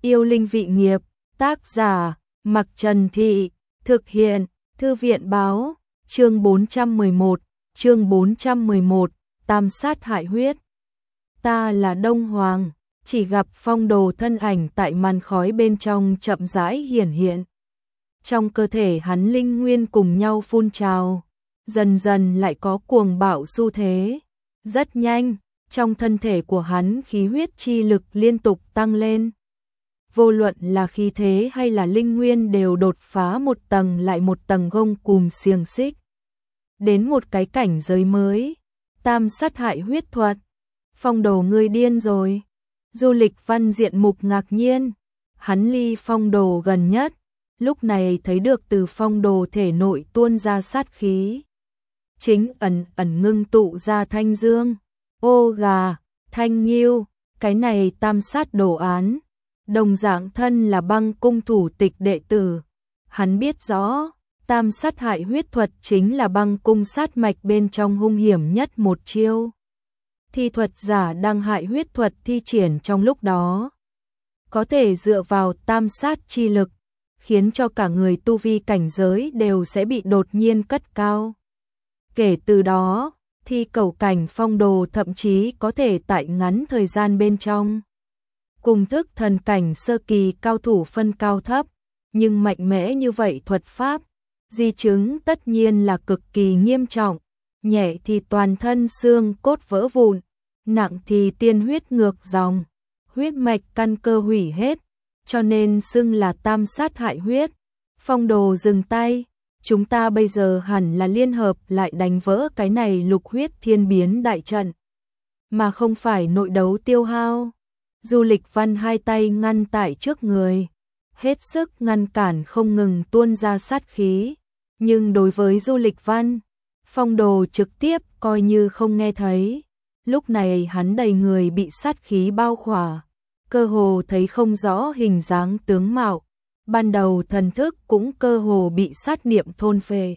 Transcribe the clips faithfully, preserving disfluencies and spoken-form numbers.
Yêu linh vị nghiệp, tác giả, Mặc Trần Thị, thực hiện, Thư viện báo, chương bốn trăm mười một, chương bốn trăm mười một, tam sát hại huyết. Ta là Đông Hoàng, chỉ gặp Phong Đồ thân ảnh tại màn khói bên trong chậm rãi hiển hiện. Trong cơ thể hắn linh nguyên cùng nhau phun trào, dần dần lại có cuồng bạo xu thế. Rất nhanh, trong thân thể của hắn khí huyết chi lực liên tục tăng lên. Vô luận là khí thế hay là linh nguyên đều đột phá một tầng lại một tầng gông cùm xiềng xích. Đến một cái cảnh giới mới, tam sát hại huyết thuật. Phong Đồ ngươi điên rồi. Du Lịch Văn diện mục ngạc nhiên, hắn ly Phong Đồ gần nhất, lúc này thấy được từ Phong Đồ thể nội tuôn ra sát khí. Chính ẩn ẩn ngưng tụ ra thanh dương, ô gà, thanh nghiêu, cái này tam sát đồ án. Đồng dạng thân là Băng cung thủ tịch đệ tử. Hắn biết rõ, tam sát hại huyết thuật chính là Băng cung sát mạch bên trong hung hiểm nhất một chiêu. Thi thuật giả đang hại huyết thuật thi triển trong lúc đó, có thể dựa vào tam sát chi lực, khiến cho cả người tu vi cảnh giới đều sẽ bị đột nhiên cất cao. Kể từ đó, thi cầu cảnh Phong Đồ thậm chí có thể tại ngắn thời gian bên trong cùng thức thần cảnh sơ kỳ cao thủ phân cao thấp, nhưng mạnh mẽ như vậy thuật pháp, di chứng tất nhiên là cực kỳ nghiêm trọng, nhẹ thì toàn thân xương cốt vỡ vụn, nặng thì tiên huyết ngược dòng, huyết mạch căn cơ hủy hết, cho nên xưng là tam sát hại huyết. Phong Đồ dừng tay, chúng ta bây giờ hẳn là liên hợp lại đánh vỡ cái này lục huyết thiên biến đại trận, mà không phải nội đấu tiêu hao. Du Lịch Văn hai tay ngăn tại trước người, hết sức ngăn cản không ngừng tuôn ra sát khí, nhưng đối với Du Lịch Văn, Phong Đồ trực tiếp coi như không nghe thấy. Lúc này hắn đầy người bị sát khí bao khỏa, cơ hồ thấy không rõ hình dáng tướng mạo, ban đầu thần thức cũng cơ hồ bị sát niệm thôn phệ.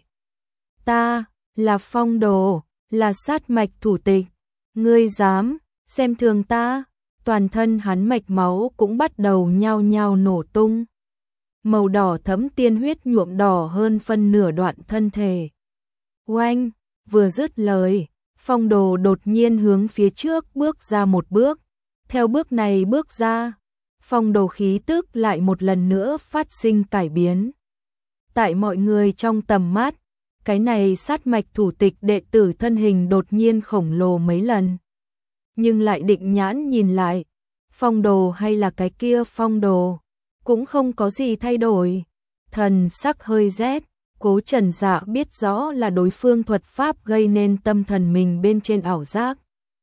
Ta là Phong Đồ, là sát mạch thủ tịch, ngươi dám xem thường ta? Toàn thân hắn mạch máu cũng bắt đầu nhao nhao nổ tung. Màu đỏ thẫm tiên huyết nhuộm đỏ hơn phân nửa đoạn thân thể. Oanh, vừa dứt lời, Phong Đồ đột nhiên hướng phía trước bước ra một bước. Theo bước này bước ra, Phong Đồ khí tức lại một lần nữa phát sinh cải biến. Tại mọi người trong tầm mắt, cái này sát mạch thủ tịch đệ tử thân hình đột nhiên khổng lồ mấy lần. Nhưng lại định nhãn nhìn lại, Phong Đồ hay là cái kia Phong Đồ, cũng không có gì thay đổi. Thần sắc hơi rét, Cố Trần Dạ biết rõ là đối phương thuật pháp gây nên tâm thần mình bên trên ảo giác.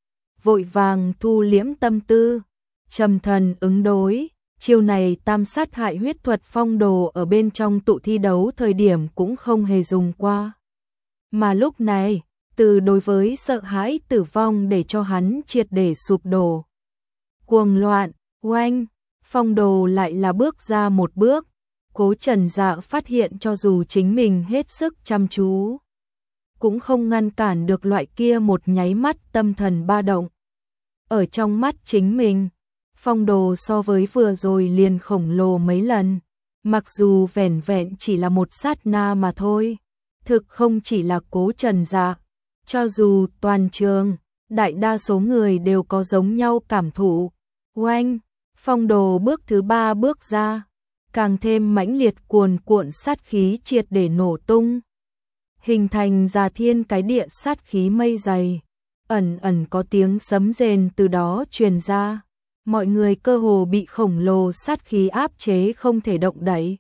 Vội vàng thu liễm tâm tư, trầm thần ứng đối, chiêu này tam sát hại huyết thuật Phong Đồ ở bên trong tụ thi đấu thời điểm cũng không hề dùng qua. Mà lúc này, từ đối với sợ hãi tử vong để cho hắn triệt để sụp đổ. Cuồng loạn, oanh, Phong Đồ lại là bước ra một bước. Cố Trần Dạ phát hiện cho dù chính mình hết sức chăm chú, cũng không ngăn cản được loại kia một nháy mắt tâm thần ba động. Ở trong mắt chính mình, Phong Đồ so với vừa rồi liền khổng lồ mấy lần, mặc dù vẻn vẹn chỉ là một sát na mà thôi. Thực không chỉ là Cố Trần Dạ, cho dù toàn trường, đại đa số người đều có giống nhau cảm thụ. Oanh, Phong Đồ bước thứ ba bước ra, càng thêm mãnh liệt cuồn cuộn sát khí triệt để nổ tung, hình thành ra thiên cái địa sát khí mây dày, ẩn ẩn có tiếng sấm rền từ đó truyền ra, mọi người cơ hồ bị khổng lồ sát khí áp chế không thể động đậy.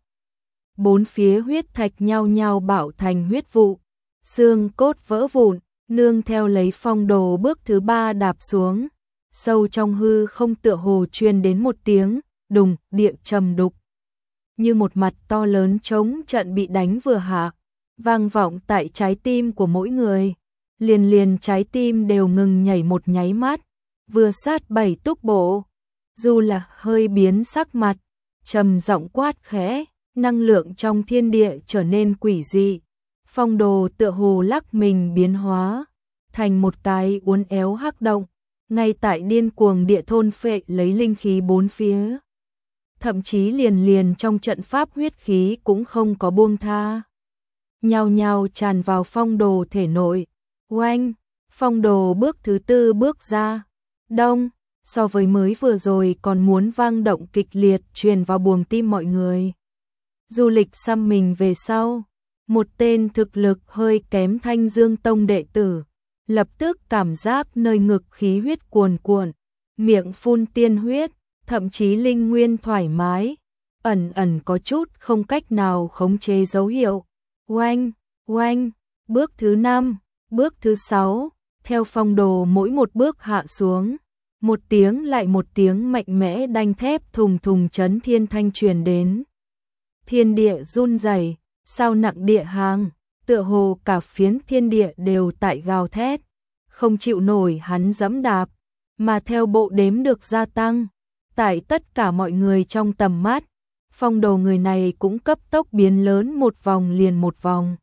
Bốn phía huyết thạch nhao nhao bạo thành huyết vụ, xương cốt vỡ vụn, nương theo lấy Phong Đồ bước thứ ba đạp xuống, sâu trong hư không tựa hồ truyền đến một tiếng đùng địa trầm đục, như một mặt to lớn trống trận bị đánh vừa hạ, vang vọng tại trái tim của mỗi người, liền liền trái tim đều ngừng nhảy một nháy mắt, vừa sát bảy túc bộ, dù là hơi biến sắc mặt, trầm giọng quát khẽ, năng lượng trong thiên địa trở nên quỷ dị. Phong Đồ tựa hồ lắc mình biến hóa thành một cái uốn éo hắc động, ngay tại điên cuồng địa thôn phệ lấy linh khí bốn phía. thậm chí liền liền trong trận pháp huyết khí cũng không có buông tha. Nhao nhao tràn vào Phong Đồ thể nội. Oanh, Phong Đồ bước thứ tư bước ra. Đông, so với mới vừa rồi còn muốn vang động kịch liệt truyền vào buồng tim mọi người. Du Lịch xăm mình về sau, một tên thực lực hơi kém Thanh Dương Tông đệ tử, lập tức cảm giác nơi ngực khí huyết cuồn cuộn, miệng phun tiên huyết, thậm chí linh nguyên thoải mái, ẩn ẩn có chút không cách nào khống chế dấu hiệu. Oanh, oanh, bước thứ năm, bước thứ sáu, theo Phong Đồ mỗi một bước hạ xuống, một tiếng lại một tiếng mạnh mẽ đanh thép thùng thùng chấn thiên thanh truyền đến. Thiên địa run rẩy, sao nặng địa hàng, tựa hồ cả phiến thiên địa đều tại gào thét, không chịu nổi hắn dẫm đạp, mà theo bộ đếm được gia tăng, tại tất cả mọi người trong tầm mắt, Phong Đồ người này cũng cấp tốc biến lớn một vòng liền một vòng.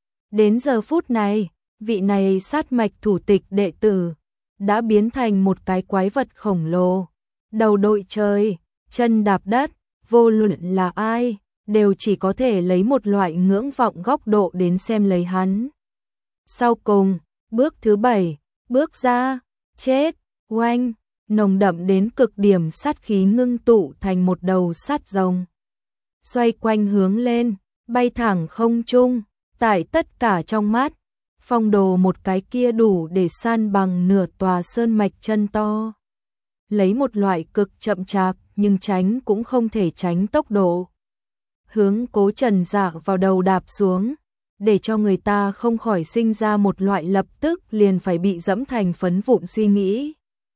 Đến giờ phút này, vị này sát mạch thủ tịch đệ tử đã biến thành một cái quái vật khổng lồ, đầu đội trời, chân đạp đất, vô luận là ai, đều chỉ có thể lấy một loại ngưỡng vọng góc độ đến xem lấy hắn. Sau cùng, bước thứ bảy, bước ra, chết, oanh, nồng đậm đến cực điểm sát khí ngưng tụ thành một đầu sát rồng. Xoay quanh hướng lên, bay thẳng không trung, tại tất cả trong mắt, Phong Đồ một cái kia đủ để san bằng nửa tòa sơn mạch chân to. Lấy một loại cực chậm chạp nhưng tránh cũng không thể tránh tốc độ. Hướng Cố Trần Dạ vào đầu đạp xuống, để cho người ta không khỏi sinh ra một loại lập tức liền phải bị dẫm thành phấn vụn suy nghĩ.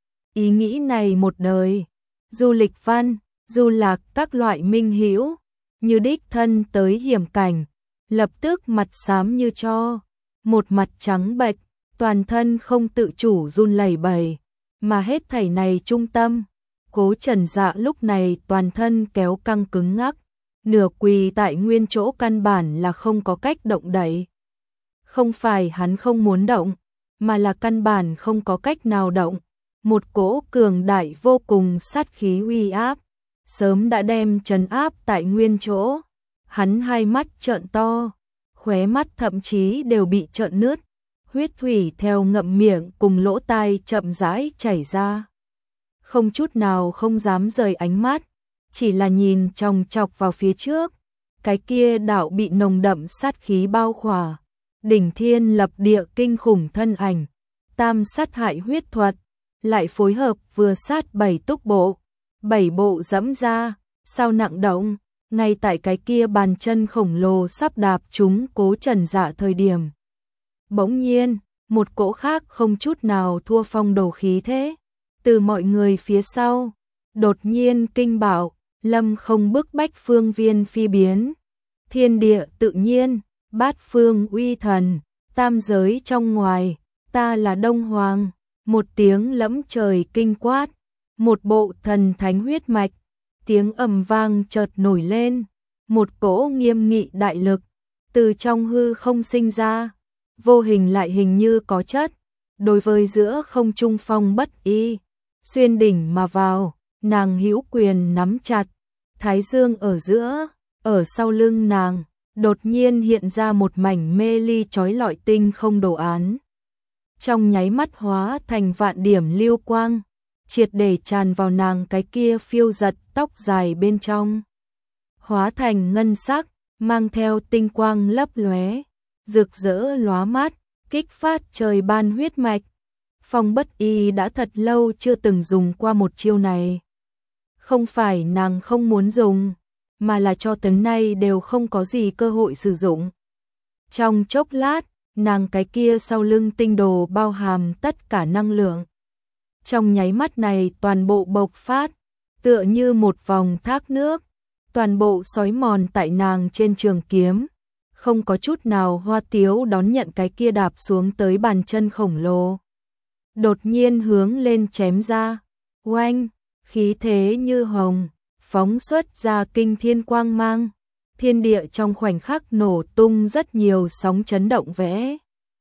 Ý nghĩ này một đời, Du Lịch Văn, Du Lạc các loại minh hữu, như đích thân tới hiểm cảnh, lập tức mặt xám như tro, một mặt trắng bệch, toàn thân không tự chủ run lẩy bẩy, mà hết thảy này trung tâm, Cố Trần Dạ lúc này toàn thân kéo căng cứng ngắc, nửa quỳ tại nguyên chỗ căn bản là không có cách động đậy. Không phải hắn không muốn động, mà là căn bản không có cách nào động. Một cỗ cường đại vô cùng sát khí uy áp, sớm đã đem trấn áp tại nguyên chỗ. Hắn hai mắt trợn to, khóe mắt thậm chí đều bị trợn nứt, huyết thủy theo ngậm miệng cùng lỗ tai chậm rãi chảy ra. Không chút nào không dám rời ánh mắt, chỉ là nhìn chòng chọc vào phía trước, cái kia đạo bị nồng đậm sát khí bao khỏa, đỉnh thiên lập địa kinh khủng thân ảnh, tam sát hại huyết thuật, lại phối hợp vừa sát bảy túc bộ, bảy bộ dẫm ra, sao nặng động, ngay tại cái kia bàn chân khổng lồ sắp đạp trúng Cố Trần Dạ thời điểm. Bỗng nhiên, một cỗ khác không chút nào thua Phong Đồ khí thế, từ mọi người phía sau, đột nhiên kinh bảo, lâm không bức bách phương viên phi biến, thiên địa tự nhiên, bát phương uy thần, tam giới trong ngoài, ta là Đông Hoàng, một tiếng lẫm trời kinh quát, một bộ thần thánh huyết mạch, tiếng ầm vang chợt nổi lên, một cỗ nghiêm nghị đại lực, từ trong hư không sinh ra, vô hình lại hình như có chất, đối với giữa không trung Phong Bất Y, xuyên đỉnh mà vào, nàng hữu quyền nắm chặt, thái dương ở giữa, ở sau lưng nàng, đột nhiên hiện ra một mảnh mê ly chói lọi tinh không đồ án. Trong nháy mắt hóa thành vạn điểm lưu quang, triệt để tràn vào nàng cái kia phiêu giật tóc dài bên trong. Hóa thành ngân sắc, mang theo tinh quang lấp lóe, rực rỡ lóa mắt, kích phát trời ban huyết mạch. Phong Bất Y đã thật lâu chưa từng dùng qua một chiêu này. Không phải nàng không muốn dùng, mà là cho tới nay đều không có gì cơ hội sử dụng. Trong chốc lát, nàng cái kia sau lưng tinh đồ bao hàm tất cả năng lượng. Trong nháy mắt này toàn bộ bộc phát, tựa như một vòng thác nước, toàn bộ xói mòn tại nàng trên trường kiếm, không có chút nào hoa tiếu đón nhận cái kia đạp xuống tới bàn chân khổng lồ. Đột nhiên hướng lên chém ra, oanh, khí thế như hồng, phóng xuất ra kinh thiên quang mang, thiên địa trong khoảnh khắc nổ tung rất nhiều sóng chấn động vẽ.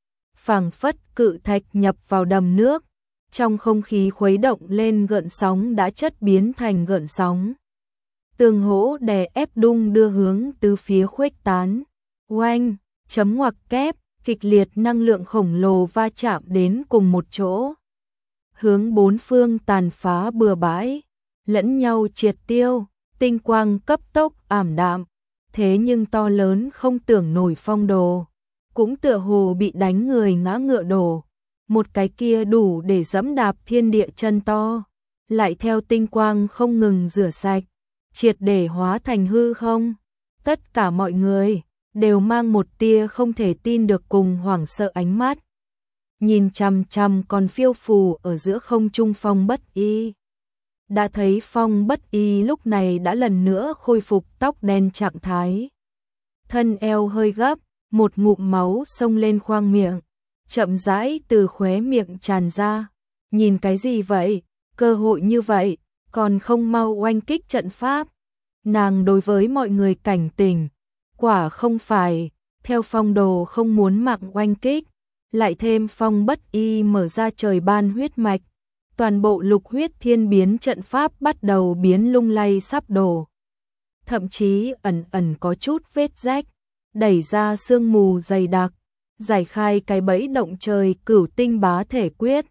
Phảng phất cự thạch nhập vào đầm nước, trong không khí khuấy động lên gợn sóng đã chất biến thành gợn sóng. Tường hỗ đè ép đung đưa hướng từ phía khuếch tán. Oanh, chấm ngoặc kép, kịch liệt năng lượng khổng lồ va chạm đến cùng một chỗ. Hướng bốn phương tàn phá bừa bãi, lẫn nhau triệt tiêu, tinh quang cấp tốc ảm đạm. Thế nhưng to lớn không tưởng nổi phong đồ, cũng tựa hồ bị đánh người ngã ngựa đổ. Một cái kia đủ để dẫm đạp thiên địa chân to, lại theo tinh quang không ngừng rửa sạch, triệt để hóa thành hư không. Tất cả mọi người đều mang một tia không thể tin được cùng hoảng sợ ánh mắt. Nhìn chằm chằm còn phiêu phù ở giữa không trung Phong Bất Y. Đã thấy Phong Bất Y lúc này đã lần nữa khôi phục tóc đen trạng thái. Thân eo hơi gấp, một ngụm máu xông lên khoang miệng, chậm rãi từ khóe miệng tràn ra. Nhìn cái gì vậy? Cơ hội như vậy, còn không mau oanh kích trận pháp. Nàng đối với mọi người cảnh tỉnh, quả không phải, theo phong đồ không muốn mạng oanh kích, lại thêm Phong Bất Y mở ra trời ban huyết mạch. Toàn bộ lục huyết thiên biến trận pháp bắt đầu biến lung lay sắp đổ. Thậm chí ẩn ẩn có chút vết rách, đẩy ra sương mù dày đặc, giải khai cái bẫy động trời cửu tinh bá thể quyết.